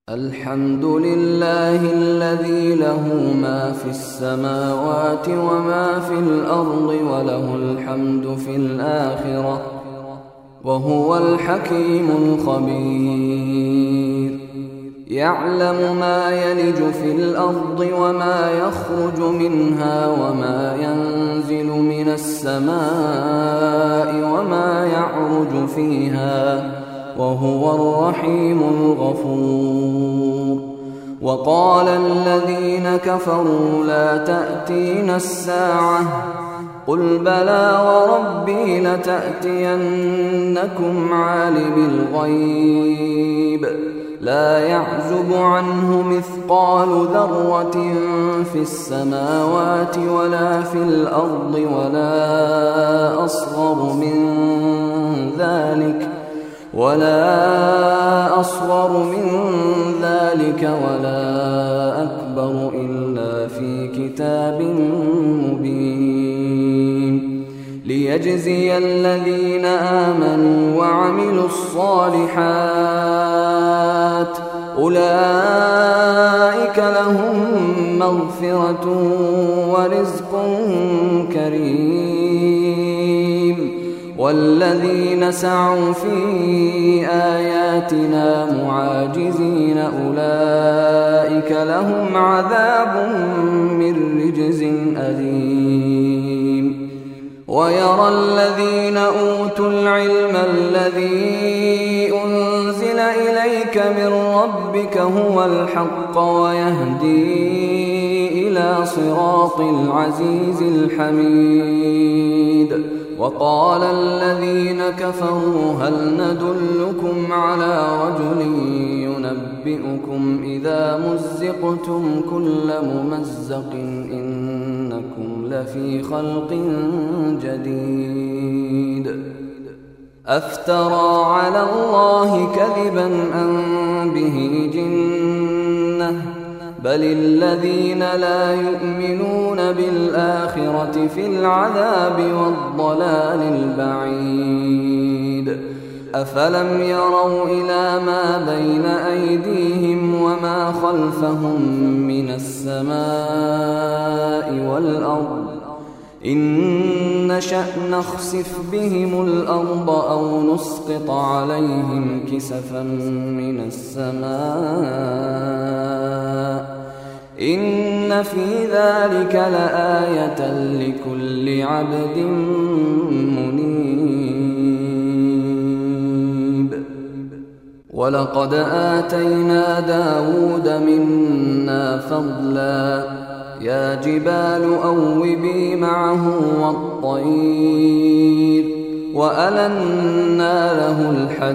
الحمد لله الذي له ما في السماوات وما في الأرض وله الحمد في الآخرة وهو الحكيم الخبير. يعلم ما يلج في الأرض وما يخرج منها وما ينزل من السماء وما يعرج فيها وهو الرحيم الغفور. وقال الذين كفروا لا تأتينا الساعة قل بلى وربي لتأتينكم عالم الغيب لا يعزب عنه مثقال ذرة في السماوات ولا في الأرض ولا أصغر من ذلك ولا أكبر إلا في كتاب مبين. ليجزي الذين آمنوا وعملوا الصالحات أولئك لهم مغفرة ورزق كريم. والذين سعوا في آياتنا معاجزين أولئك لهم عذاب من رجز أليم. ويرى الذين أوتوا العلم الذي أنزل إليك من ربك هو الحق ويهدي إلى صراط العزيز الحميد. وقال الذين كفروا هل ندلكم على رجل ينبئكم إذا مزقتم كل ممزق إنكم لفي خلق جديد. أفترى على الله كذبا أم به جنة بل الذين لا يؤمنون بالآخرة في العذاب والضلال البعيد. أفلم يروا إلى ما بين أيديهم وما خلفهم من السماء والأرض إن نشأ نخسف بهم الأرض أو نسقط عليهم كسفا من السماء إن في ذلك لآية لكل عبد منيب. ولقد آتينا داود منا فضلا يا جبال أوبي معه والطير وألنا له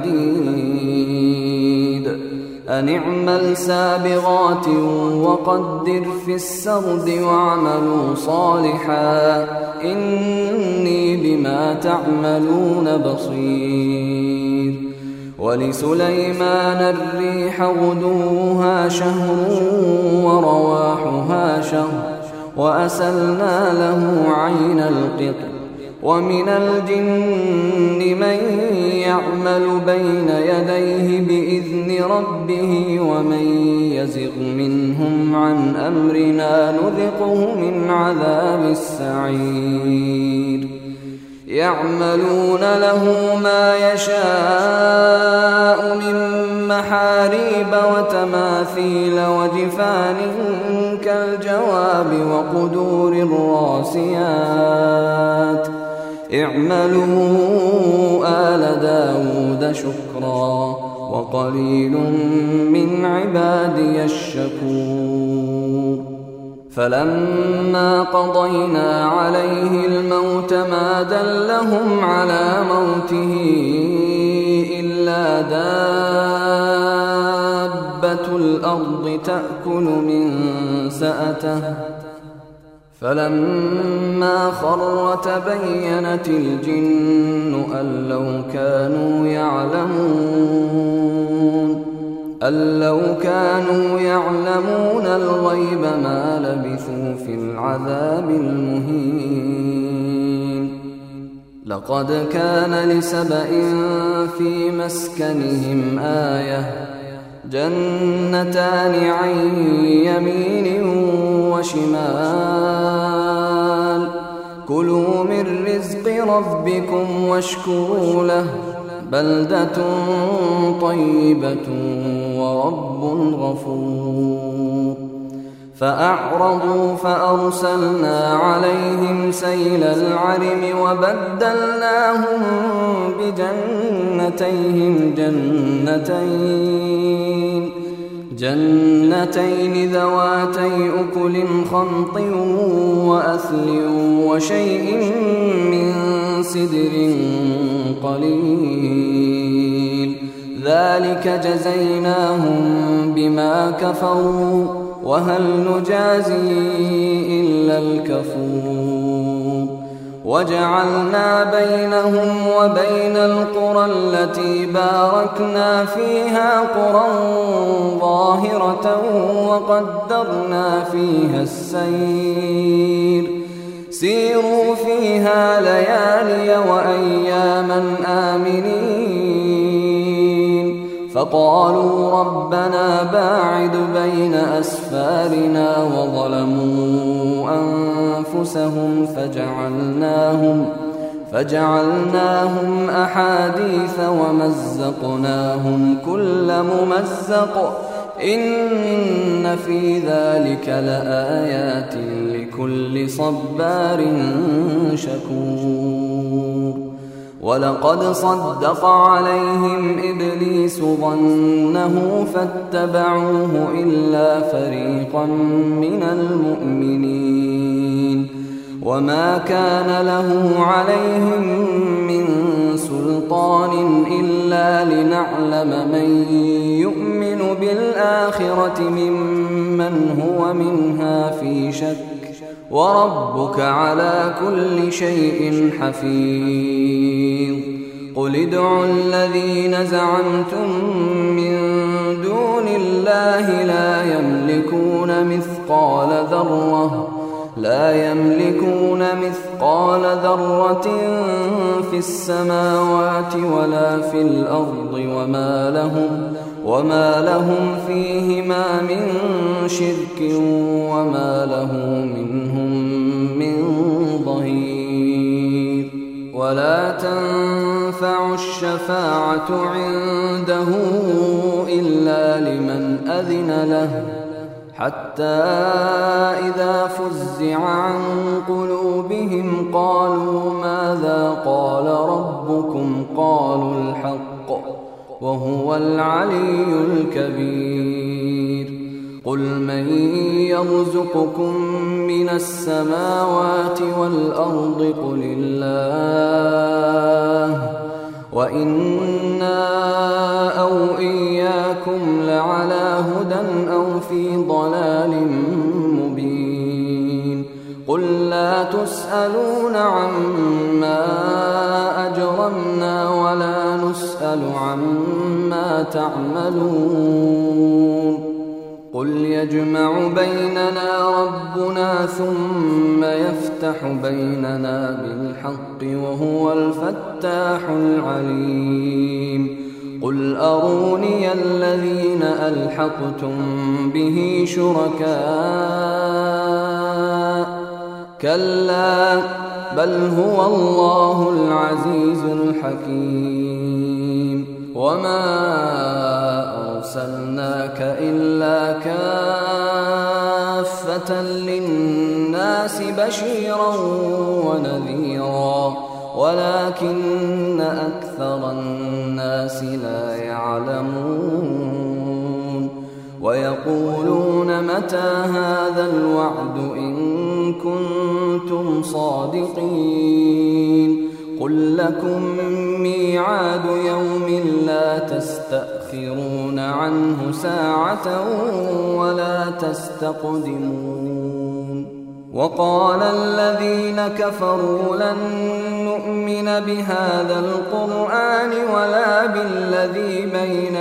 الحديد أن اعمل سابغات وقدر في السرد واعملوا صالحا إني بما تعملون بصير. ولسليمان الريح غدوها شهر ورواحها شهر وأسلنا له عين القطر. ومن الجن من يعمل بين يديه بإذن ربه ومن يزغ منهم عن أمرنا نذقه من عذاب السعير. يعملون له ما يشاء من محاريب وتماثيل وجفان كالجواب وقدور الراسيات اعملوا آل داود شكرا وقليل من عبادي الشكور. فلما قضينا عليه الموت ما دلهم على موته إلا دابة الأرض تأكل من سأته فلما خر تبينت الجن أن لو كانوا يعلمون الغيب ما لبثوا في العذاب المهين. لقد كان لسبإ في مسكنهم آية جنتان عن يمين وشمال كلوا من رزق ربكم واشكروا له بلدة طيبة ورب غفور فأعرضوا فأرسلنا عليهم سيل العرم وبدلناهم بجنتيهم جنتين ذواتي أكل خمط وأثل وشيء من سدر قليل ذلك جزيناهم بما كفروا وهل نجازي إلا الكفور وجعلنا بينهم وبين القرى التي باركنا فيها قرى ظاهرة وقدرنا فيها السير سيروا فيها ليالي وأياما آمنين فقالوا ربنا باعد بين أسفارنا وظلموا أنفسهم فجعلناهم أحاديث ومزقناهم كل ممزق إن في ذلك لآيات لكل صبار شكور ولقد صدق عليهم إبليس ظنه فاتبعوه إلا فريقا من المؤمنين وما كان له عليهم من سلطان إلا لنعلم من يؤمن بالآخرة ممن هو منها في شك وربك على كل شيء حفيظ قل ادعوا الذين زعمتم من دون الله لا يملكون مثقال ذرة في السماوات ولا في الأرض وما لهم فيهما من شرك وما له منهم من ظهير ولا تنفع الشفاعة عنده إلا لمن أذن له حتى إذا فزع عن قلوبهم قالوا ماذا قال ربكم قالوا الحق وهو العلي الكبير قل من يرزقكم من السماوات والأرض قل الله وإنا أو إياكم لعلى هدى أو في ضلال مبين قل لا تسألون عما أجرمنا ولا نسأل عما تعملون قل يجمع بيننا ربنا ثم يفتح بيننا بالحق وهو الفتاح العليم قل أروني الذين ألحقتم به شركاء كلا بل هو الله العزيز الحكيم وما أرسلناك إلا كافة للناس بشيرا ونذيرا ولكن أكثر الناس لا يعلمون ويقولون متى هذا الوعد إن كنتم صادقين قل لكم ميعاد يوم لا تستأخرون عنه ساعة ولا تستقدمون وقال الذين كفروا لن نؤمن بهذا القرآن ولا بالذي بين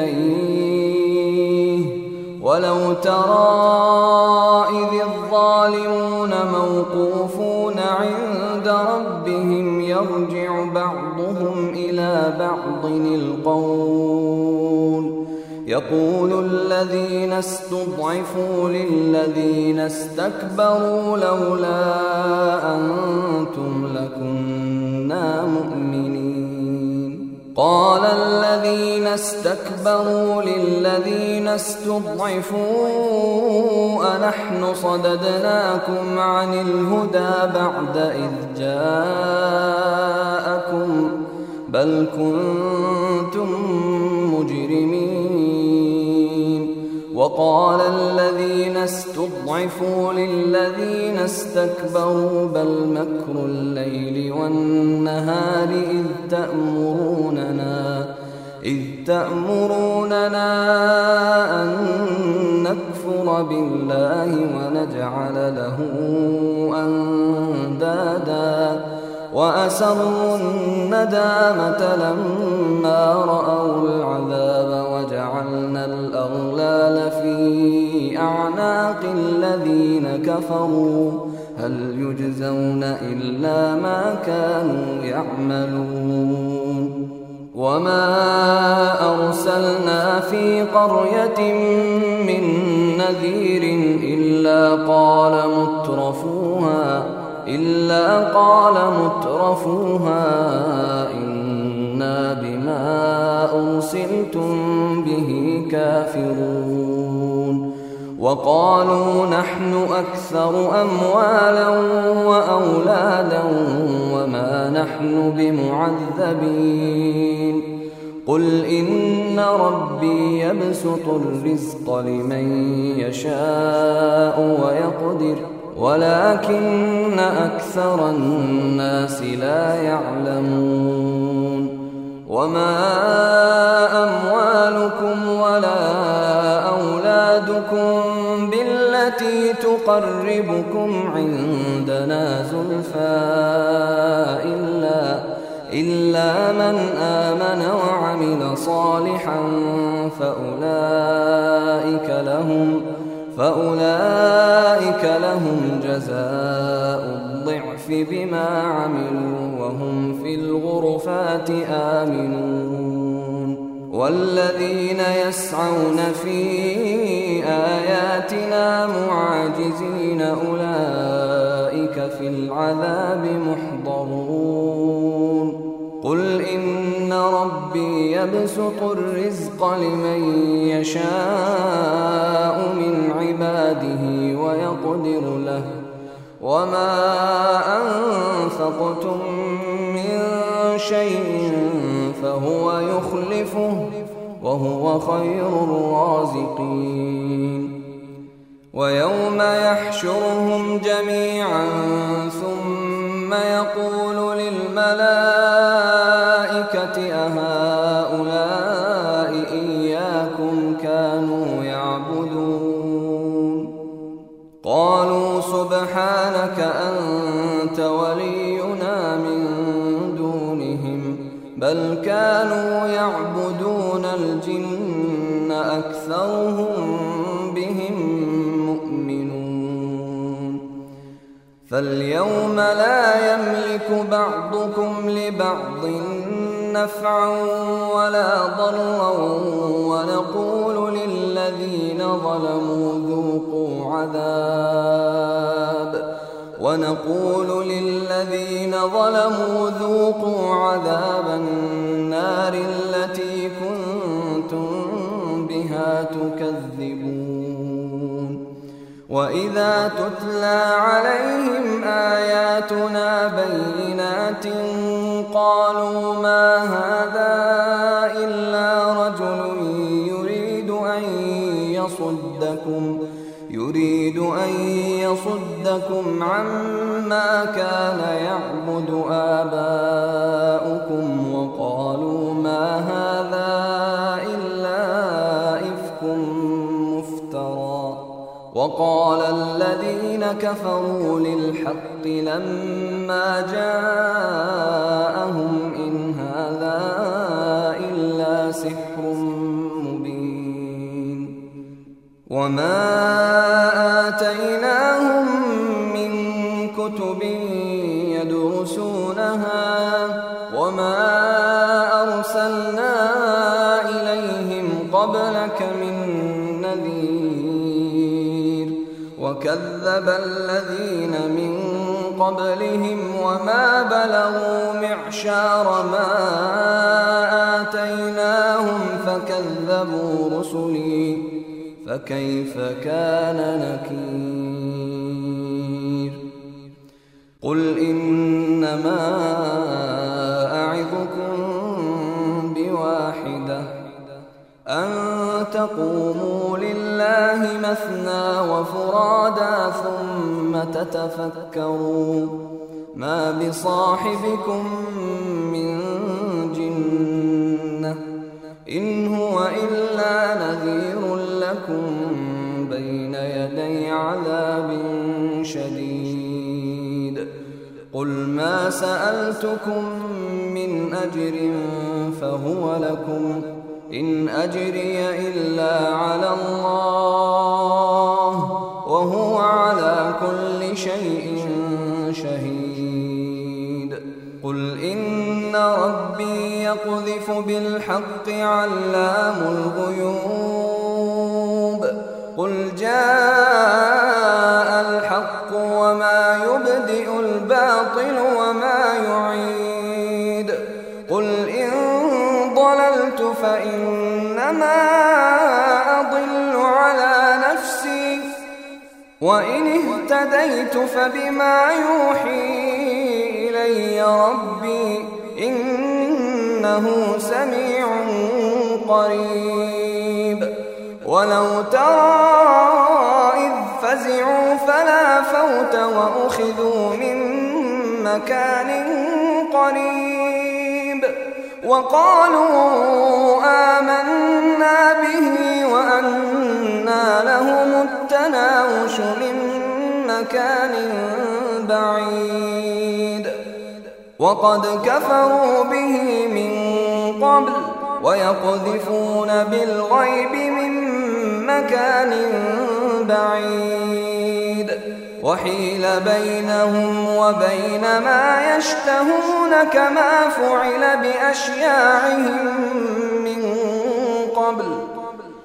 يديه ولو ترى إذ الظالمون موقوفون عند ربهم يرجع بعضهم إلى بعض يقول الذين استضعفوا للذين استكبروا لولا أنتم لكنا مؤمنين. قال الذين استكبروا للذين استضعفوا أنحن صددناكم عن الهدى بعد إذ جاءكم بل كنتم مجرمين. وقال الذين استضعفوا للذين استكبروا بل مكر الليل والنهار إذ تأمروننا أن نكفر بالله ونجعل له أندادا وأسروا الندامة لما رأوا العذاب وجعلنا الأغلال في أعناق الذين كفروا هل يجزون إلا ما كانوا يعملون. وما أرسلنا في قرية من نذير إلا قال مترفوها إنا بما أرسلتم به كافرون. وقالوا نحن أكثر أموالا وأولادا وما نحن بمعذبين. قل إن ربي يبسط الرزق لمن يشاء ويقدر ولكن أكثر الناس لا يعلمون. وما أموالكم ولا أولادكم بالتي تقربكم عندنا زلفى إلا من آمن وعمل صالحا فأولئك لهم جزاء الضعف بما عملوا وهم في الغرفات آمنون. والذين يسعون في آياتنا معاجزين أولئك في العذاب محضرون. قل إن ربي يبسط الرزق لمن يشاء من عباده ويقدر له وما أنفقتم من شيء فهو يخلفه وهو خير الرازقين. ويوم يحشرهم جميعا ثم يقول للملائكة أهؤلاء إياكم كانوا يعبدون؟ قالوا سبحانك أنت ولينا من دونهم بل كانوا يعبدون الجن أكثرهم بهم مؤمنون. فاليوم لا يملك بعضكم لبعض نفعا ولا ضرا ونقول للذين ظلموا ذوقوا عذاب النار التي كنتم بها تكذبون. وإذا تتلى عليهم آياتنا بينات قالوا ما هذا إلا رجل يريد أن يصدكم عما كان يعبد آباؤكم وقالوا ما هذا إلا إفك مفترى. وقال الذين كفروا للحق لما جاءهم إن هذا إلا سحر مبين. وما آتيناهم من كتب يدرسونها وما أرسلنا إليهم قبلك وكذب الذين من قبلهم وما بلغوا معشار ما آتيناهم فكذبوا رسلي فكيف كان نكير قل إنما أعظكم بواحدة أن تقوموا لله مثنى وفرادا ثم تتفكروا ما بصاحبكم من جنة إن هو إلا نذير لكم بين يدي عذاب شديد قل ما سألتكم من أجر فهو لكم إن أجري إلا على الله وهو على كل شيء شهيد قل إن ربي يقذف بالحق علام الغيوب قل جاء الحق وما يبدئ الباطل وما يعيد قل إن ضللت فإنما أضل على نفسي وإن اهتديت فبما يوحي إلي ربي إنه سميع قريب ولو ترى إذ فزعوا فلا فوت وأخذوا من مكان قريب وقالوا آمنا به وأنى لهم التناوش من مكان بعيد وقد كفروا به من قبل ويقذفون بالغيب من مكان بعيد وحيل بينهم وبين ما يشتهون كما فعل بأشياعهم من قبل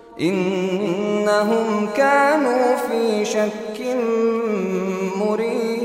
إنهم كانوا في شك مريب